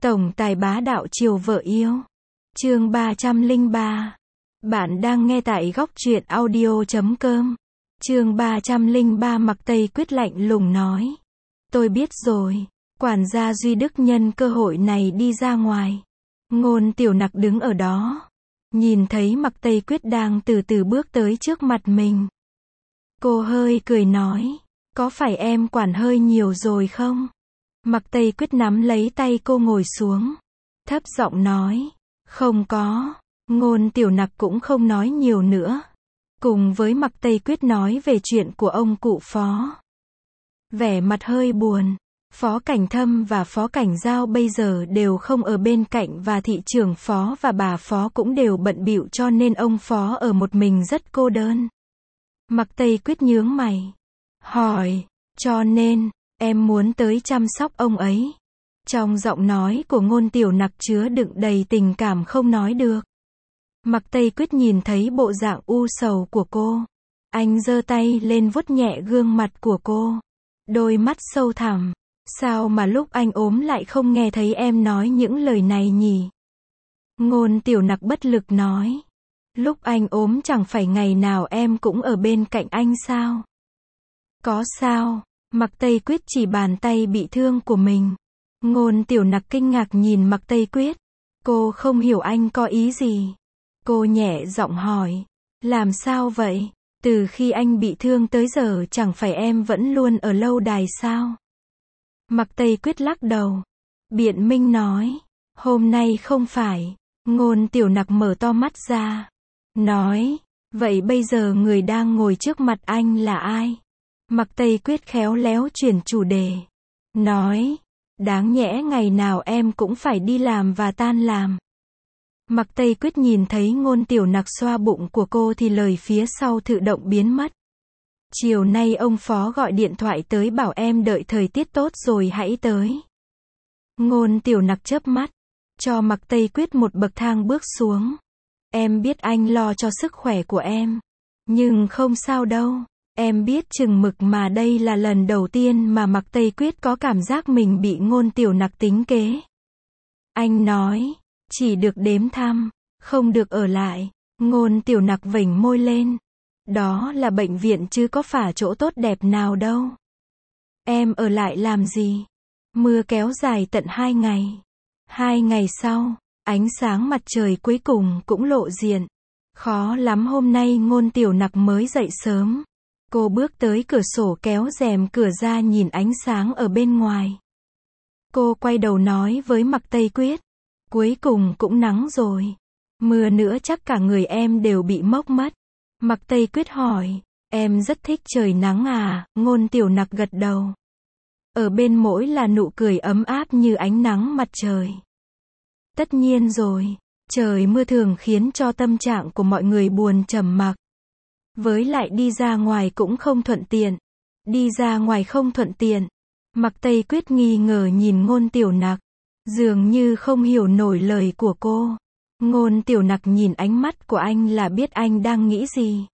Tổng tài bá đạo chiều vợ yêu. Chương 303. Bạn đang nghe tại góc truyện audio.com. Chương 303. Mặc Tây Quyết lạnh lùng nói. Tôi biết rồi. Quản gia Duy Đức nhân cơ hội này đi ra ngoài. Ngôn Tiểu Nặc đứng ở đó. Nhìn thấy Mặc Tây Quyết đang từ từ bước tới trước mặt mình. Cô hơi cười nói. Có phải em quản hơi nhiều rồi không? Mặc Tây Quyết nắm lấy tay cô ngồi xuống. Thấp giọng nói. Không có. Ngôn Tiểu Nặc cũng không nói nhiều nữa. Cùng với Mặc Tây Quyết nói về chuyện của ông cụ Phó. Vẻ mặt hơi buồn. Phó Cảnh Thâm và Phó Cảnh Giao bây giờ đều không ở bên cạnh và thị trưởng Phó và bà Phó cũng đều bận bịu cho nên ông Phó ở một mình rất cô đơn. Mặc Tây Quyết nhướng mày. Hỏi. Cho nên, em muốn tới chăm sóc ông ấy. Trong giọng nói của Ngôn Tiểu Nặc chứa đựng đầy tình cảm không nói được. Mặc Tây Quyết nhìn thấy bộ dạng u sầu của cô. Anh giơ tay lên vuốt nhẹ gương mặt của cô. Đôi mắt sâu thẳm. Sao mà lúc anh ốm lại không nghe thấy em nói những lời này nhỉ? Ngôn Tiểu Nặc bất lực nói. Lúc anh ốm chẳng phải ngày nào em cũng ở bên cạnh anh sao? Có sao? Mặc Tây Quyết chỉ bàn tay bị thương của mình. Ngôn Tiểu Nặc kinh ngạc nhìn Mặc Tây Quyết. Cô không hiểu anh có ý gì. Cô nhẹ giọng hỏi. Làm sao vậy? Từ khi anh bị thương tới giờ chẳng phải em vẫn luôn ở lâu đài sao? Mặc Tây Quyết lắc đầu. Biện minh nói. Hôm nay không phải. Ngôn Tiểu Nặc mở to mắt ra. Nói. Vậy bây giờ người đang ngồi trước mặt anh là ai? Mặc Tây Quyết khéo léo chuyển chủ đề. Nói. Đáng nhẽ ngày nào em cũng phải đi làm và tan làm. Mặc Tây Quyết nhìn thấy Ngôn Tiểu Nặc xoa bụng của cô thì lời phía sau tự động biến mất. Chiều nay ông Phó gọi điện thoại tới bảo em đợi thời tiết tốt rồi hãy tới. Ngôn Tiểu Nặc chớp mắt. Cho Mặc Tây Quyết một bậc thang bước xuống. Em biết anh lo cho sức khỏe của em. Nhưng không sao đâu. Em biết chừng mực mà đây là lần đầu tiên mà Mặc Tây Quyết có cảm giác mình bị Ngôn Tiểu Nặc tính kế. Anh nói. Chỉ được đếm thăm. Không được ở lại. Ngôn Tiểu Nặc vểnh môi lên. Đó là bệnh viện chứ có phải chỗ tốt đẹp nào đâu. Em ở lại làm gì? Mưa kéo dài tận 2 ngày. 2 ngày sau, ánh sáng mặt trời cuối cùng cũng lộ diện. Khó lắm hôm nay Ngôn Tiểu Nặc mới dậy sớm. Cô bước tới cửa sổ kéo rèm cửa ra nhìn ánh sáng ở bên ngoài. Cô quay đầu nói với Mặc Tây Quyết. Cuối cùng cũng nắng rồi. Mưa nữa chắc cả người em đều bị mốc mất. Mặc Tây Quyết hỏi. Em rất thích trời nắng à? Ngôn Tiểu Nặc gật đầu. Ở bên mỗi là nụ cười ấm áp như ánh nắng mặt trời. Tất nhiên rồi. Trời mưa thường khiến cho tâm trạng của mọi người buồn trầm mặc. Với lại đi ra ngoài cũng không thuận tiện. Đi ra ngoài không thuận tiện. Mặc Tây Quyết nghi ngờ nhìn Ngôn Tiểu Nặc. Dường như không hiểu nổi lời của cô. Ngôn Tiểu Nặc nhìn ánh mắt của anh là biết anh đang nghĩ gì.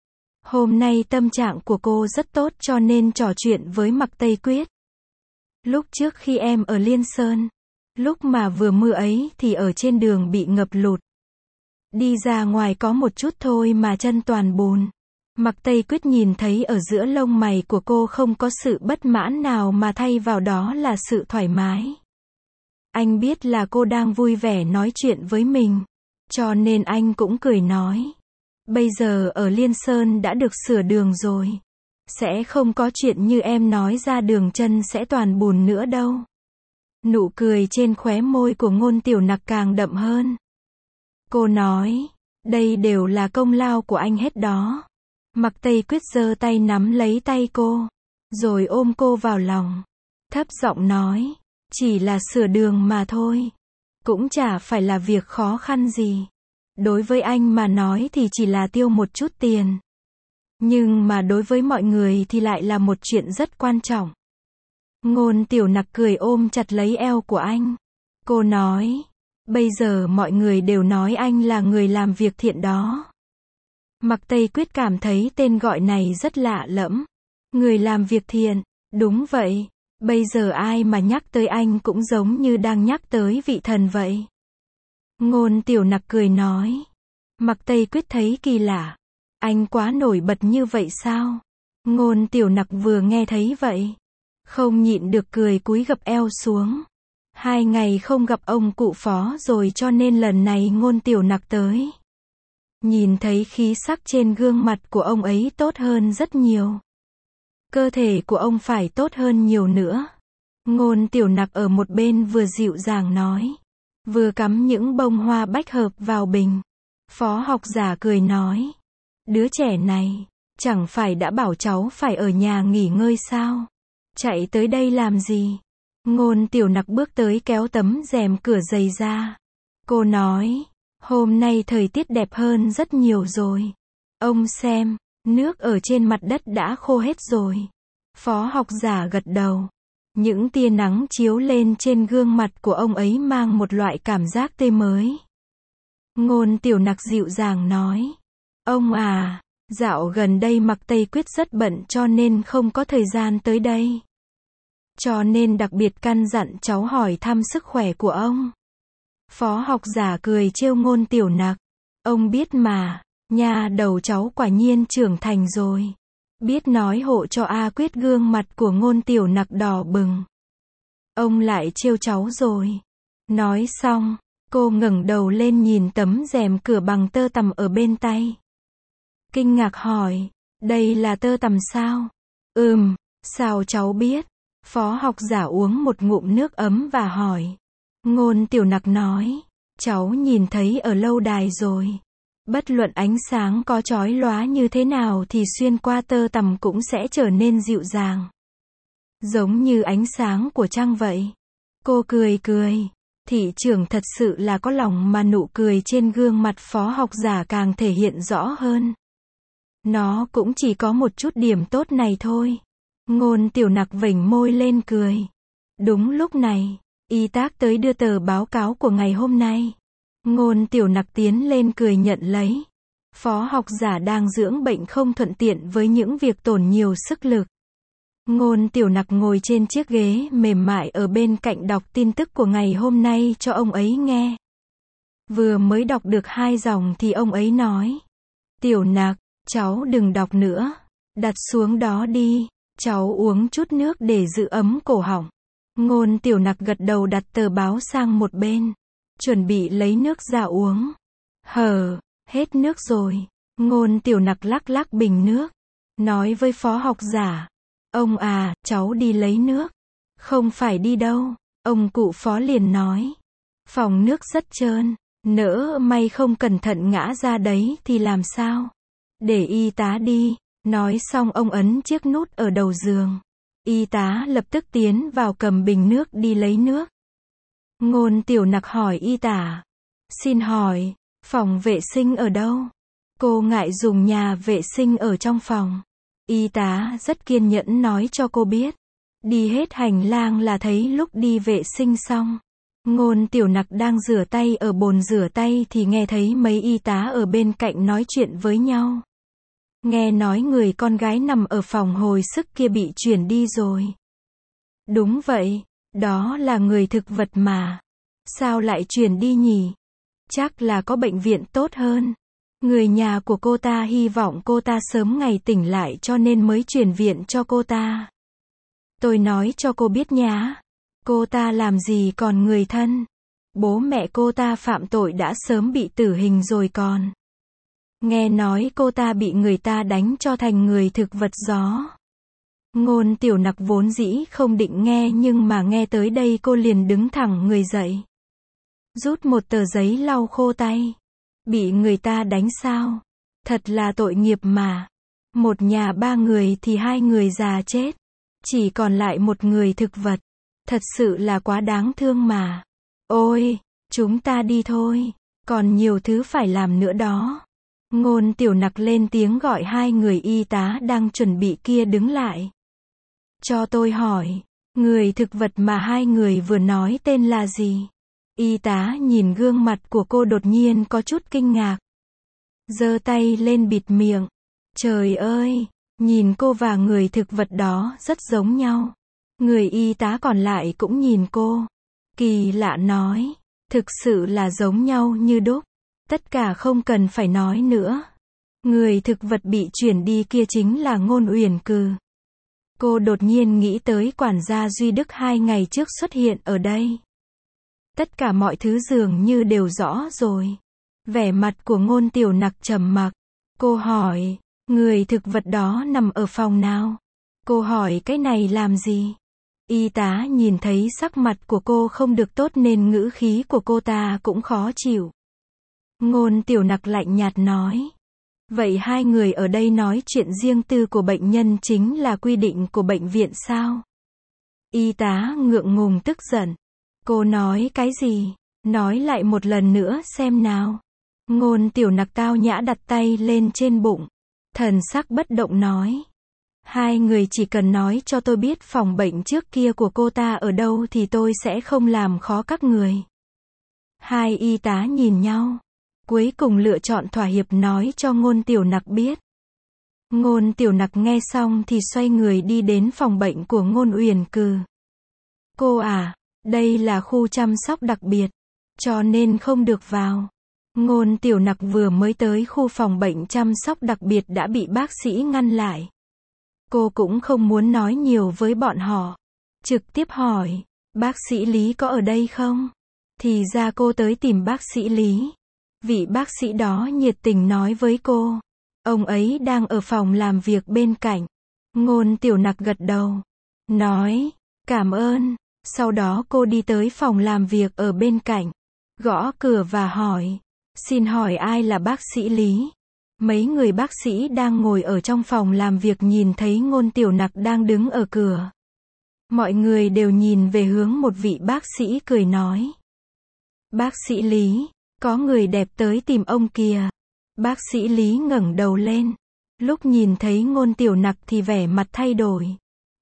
Hôm nay tâm trạng của cô rất tốt cho nên trò chuyện với Mặc Tây Quyết. Lúc trước khi em ở Liên Sơn, lúc mà vừa mưa ấy thì ở trên đường bị ngập lụt. Đi ra ngoài có một chút thôi mà chân toàn bùn. Mặc Tây Quyết nhìn thấy ở giữa lông mày của cô không có sự bất mãn nào mà thay vào đó là sự thoải mái. Anh biết là cô đang vui vẻ nói chuyện với mình. Cho nên anh cũng cười nói. Bây giờ ở Liên Sơn đã được sửa đường rồi. Sẽ không có chuyện như em nói ra đường chân sẽ toàn bùn nữa đâu. Nụ cười trên khóe môi của Ngôn Tiểu Nặc càng đậm hơn. Cô nói. Đây đều là công lao của anh hết đó. Mặc Tây Quyết giơ tay nắm lấy tay cô. Rồi ôm cô vào lòng. Thấp giọng nói. Chỉ là sửa đường mà thôi. Cũng chả phải là việc khó khăn gì. Đối với anh mà nói thì chỉ là tiêu một chút tiền. Nhưng mà đối với mọi người thì lại là một chuyện rất quan trọng. Ngôn Tiểu Nặc cười ôm chặt lấy eo của anh. Cô nói. Bây giờ mọi người đều nói anh là người làm việc thiện đó. Mặc Tây Quyết cảm thấy tên gọi này rất lạ lẫm. Người làm việc thiện. Đúng vậy. Bây giờ ai mà nhắc tới anh cũng giống như đang nhắc tới vị thần vậy. Ngôn Tiểu Nặc cười nói. Mạc Tây Quyết thấy kỳ lạ. Anh quá nổi bật như vậy sao? Ngôn Tiểu Nặc vừa nghe thấy vậy, không nhịn được cười cúi gập eo xuống. 2 ngày không gặp ông cụ Phó rồi cho nên lần này Ngôn Tiểu Nặc tới. Nhìn thấy khí sắc trên gương mặt của ông ấy tốt hơn rất nhiều. Cơ thể của ông phải tốt hơn nhiều nữa. Ngôn Tiểu Nặc ở một bên vừa dịu dàng nói, vừa cắm những bông hoa bách hợp vào bình. Phó học giả cười nói, đứa trẻ này, chẳng phải đã bảo cháu phải ở nhà nghỉ ngơi sao? Chạy tới đây làm gì? Ngôn Tiểu Nặc bước tới kéo tấm rèm cửa dày ra. Cô nói, hôm nay thời tiết đẹp hơn rất nhiều rồi. Ông xem, nước ở trên mặt đất đã khô hết rồi. Phó học giả gật đầu. Những tia nắng chiếu lên trên gương mặt của ông ấy mang một loại cảm giác tươi mới. Ngôn Tiểu Nặc dịu dàng nói, ông à, dạo gần đây Mạc Tây Quyết rất bận cho nên không có thời gian tới đây. Cho nên đặc biệt căn dặn cháu hỏi thăm sức khỏe của ông. Phó học giả cười trêu Ngôn Tiểu Nặc. Ông biết mà, nha đầu cháu quả nhiên trưởng thành rồi. Biết nói hộ cho A Quyết. Gương mặt của Ngôn Tiểu Nặc đỏ bừng. Ông lại trêu cháu rồi. Nói xong, cô ngẩng đầu lên nhìn tấm rèm cửa bằng tơ tằm ở bên tay. Kinh ngạc hỏi, đây là tơ tằm sao? Sao cháu biết? Phó học giả uống một ngụm nước ấm và hỏi. Ngôn Tiểu Nặc nói, cháu nhìn thấy ở lâu đài rồi. Bất luận ánh sáng có chói lóa như thế nào thì xuyên qua tơ tằm cũng sẽ trở nên dịu dàng. Giống như ánh sáng của trăng vậy. Cô cười. Thị trưởng thật sự là có lòng mà nụ cười trên gương mặt phó học giả càng thể hiện rõ hơn. Nó cũng chỉ có một chút điểm tốt này thôi. Ngôn Tiểu Nặc vểnh môi lên cười. Đúng lúc này, y tá tới đưa tờ báo cáo của ngày hôm nay. Ngôn Tiểu Nặc tiến lên cười nhận lấy. Phó học giả đang dưỡng bệnh không thuận tiện với những việc tốn nhiều sức lực. Ngôn Tiểu Nặc ngồi trên chiếc ghế mềm mại ở bên cạnh đọc tin tức của ngày hôm nay cho ông ấy nghe. Vừa mới đọc được 2 dòng thì ông ấy nói. Tiểu Nặc, cháu đừng đọc nữa. Đặt xuống đó đi. Cháu uống chút nước để giữ ấm cổ họng. Ngôn Tiểu Nặc gật đầu đặt tờ báo sang một bên. Chuẩn bị lấy nước ra uống. Hết nước rồi. Ngôn Tiểu Nặc lắc bình nước. Nói với phó học giả. Ông à, cháu đi lấy nước. Không phải đi đâu. Ông cụ phó liền nói. Phòng nước rất trơn. Nỡ may không cẩn thận ngã ra đấy thì làm sao? Để y tá đi. Nói xong ông ấn chiếc nút ở đầu giường. Y tá lập tức tiến vào cầm bình nước đi lấy nước. Ngôn Tiểu Nặc hỏi y tá. Xin hỏi, phòng vệ sinh ở đâu? Cô ngại dùng nhà vệ sinh ở trong phòng. Y tá rất kiên nhẫn nói cho cô biết. Đi hết hành lang là thấy lúc đi vệ sinh xong. Ngôn Tiểu Nặc đang rửa tay ở bồn rửa tay thì nghe thấy mấy y tá ở bên cạnh nói chuyện với nhau. Nghe nói người con gái nằm ở phòng hồi sức kia bị chuyển đi rồi. Đúng vậy, đó là người thực vật mà. Sao lại chuyển đi nhỉ? Chắc là có bệnh viện tốt hơn. Người nhà của cô ta hy vọng cô ta sớm ngày tỉnh lại cho nên mới chuyển viện cho cô ta. Tôi nói cho cô biết nhá. Cô ta làm gì còn người thân. Bố mẹ cô ta phạm tội đã sớm bị tử hình rồi còn. Nghe nói cô ta bị người ta đánh cho thành người thực vật gió. Ngôn Tiểu Nặc vốn dĩ không định nghe nhưng mà nghe tới đây cô liền đứng thẳng người dậy. Rút một tờ giấy lau khô tay. Bị người ta đánh sao? Thật là tội nghiệp mà. Một nhà 3 người thì 2 người già chết. Chỉ còn lại một người thực vật. Thật sự là quá đáng thương mà. Ôi, chúng ta đi thôi. Còn nhiều thứ phải làm nữa đó. Ngôn Tiểu Nặc lên tiếng gọi 2 người y tá đang chuẩn bị kia đứng lại. Cho tôi hỏi, người thực vật mà 2 người vừa nói tên là gì? Y tá nhìn gương mặt của cô đột nhiên có chút kinh ngạc. Giơ tay lên bịt miệng. Trời ơi, nhìn cô và người thực vật đó rất giống nhau. Người y tá còn lại cũng nhìn cô. Kỳ lạ nói. Thực sự là giống nhau như đúc. Tất cả không cần phải nói nữa. Người thực vật bị chuyển đi kia chính là Ngôn Uyển Cừ. Cô đột nhiên nghĩ tới quản gia Duy Đức 2 ngày trước xuất hiện ở đây. Tất cả mọi thứ dường như đều rõ rồi. Vẻ mặt của Ngôn Tiểu Nặc trầm mặc. Cô hỏi, người thực vật đó nằm ở phòng nào? Cô hỏi cái này làm gì? Y tá nhìn thấy sắc mặt của cô không được tốt nên ngữ khí của cô ta cũng khó chịu. Ngôn Tiểu Nặc lạnh nhạt nói. Vậy hai người ở đây nói chuyện riêng tư của bệnh nhân chính là quy định của bệnh viện sao? Y tá ngượng ngùng tức giận. Cô nói cái gì? Nói lại một lần nữa xem nào. Ngôn Tiểu Nặc tao nhã đặt tay lên trên bụng. Thần sắc bất động nói. Hai người chỉ cần nói cho tôi biết phòng bệnh trước kia của cô ta ở đâu thì tôi sẽ không làm khó các người. Hai y tá nhìn nhau. Cuối cùng lựa chọn thỏa hiệp nói cho Ngôn Tiểu Nặc biết. Ngôn Tiểu Nặc nghe xong thì xoay người đi đến phòng bệnh của Ngôn Uyển Cừ. Cô à, đây là khu chăm sóc đặc biệt, cho nên không được vào. Ngôn Tiểu Nặc vừa mới tới khu phòng bệnh chăm sóc đặc biệt đã bị bác sĩ ngăn lại. Cô cũng không muốn nói nhiều với bọn họ. Trực tiếp hỏi, bác sĩ Lý có ở đây không? Thì ra cô tới tìm bác sĩ Lý. Vị bác sĩ đó nhiệt tình nói với cô. Ông ấy đang ở phòng làm việc bên cạnh. Ngôn Tiểu Nặc gật đầu. Nói, cảm ơn. Sau đó cô đi tới phòng làm việc ở bên cạnh. Gõ cửa và hỏi. Xin hỏi ai là bác sĩ Lý? Mấy người bác sĩ đang ngồi ở trong phòng làm việc nhìn thấy Ngôn Tiểu Nặc đang đứng ở cửa. Mọi người đều nhìn về hướng một vị bác sĩ cười nói. Bác sĩ Lý, có người đẹp tới tìm ông kìa. Bác sĩ Lý ngẩng đầu lên. Lúc nhìn thấy Ngôn Tiểu Nặc thì vẻ mặt thay đổi.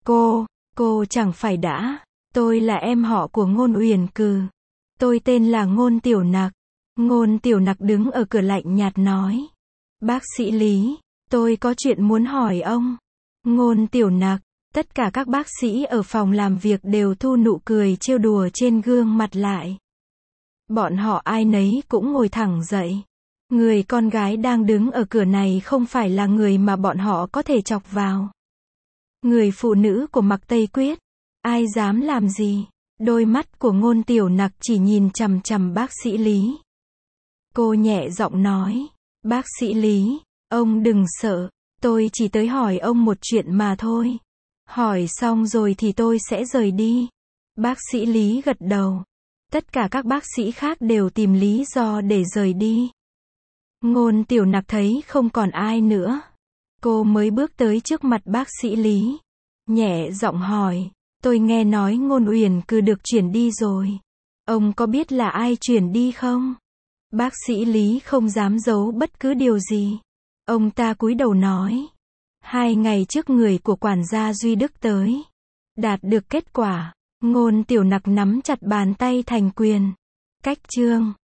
Cô chẳng phải đã. Tôi là em họ của Ngôn Uyển Cừ. Tôi tên là Ngôn Tiểu Nặc. Ngôn Tiểu Nặc đứng ở cửa lạnh nhạt nói. Bác sĩ Lý, tôi có chuyện muốn hỏi ông. Ngôn Tiểu Nặc, tất cả các bác sĩ ở phòng làm việc đều thu nụ cười trêu đùa trên gương mặt lại. Bọn họ ai nấy cũng ngồi thẳng dậy. Người con gái đang đứng ở cửa này không phải là người mà bọn họ có thể chọc vào. Người phụ nữ của Mạc Tây Quyết, ai dám làm gì? Đôi mắt của Ngôn Tiểu Nặc chỉ nhìn chằm chằm bác sĩ Lý. Cô nhẹ giọng nói, bác sĩ Lý, ông đừng sợ, tôi chỉ tới hỏi ông một chuyện mà thôi. Hỏi xong rồi thì tôi sẽ rời đi. Bác sĩ Lý gật đầu. Tất cả các bác sĩ khác đều tìm lý do để rời đi. Ngôn Tiểu Nặc thấy không còn ai nữa. Cô mới bước tới trước mặt bác sĩ Lý. Nhẹ giọng hỏi, tôi nghe nói Ngôn Uyển Cừ được chuyển đi rồi. Ông có biết là ai chuyển đi không? Bác sĩ Lý không dám giấu bất cứ điều gì. Ông ta cúi đầu nói. 2 ngày trước người của quản gia Duy Đức tới. Đạt được kết quả. Ngôn Tiểu Nặc nắm chặt bàn tay thành quyền. Cách chương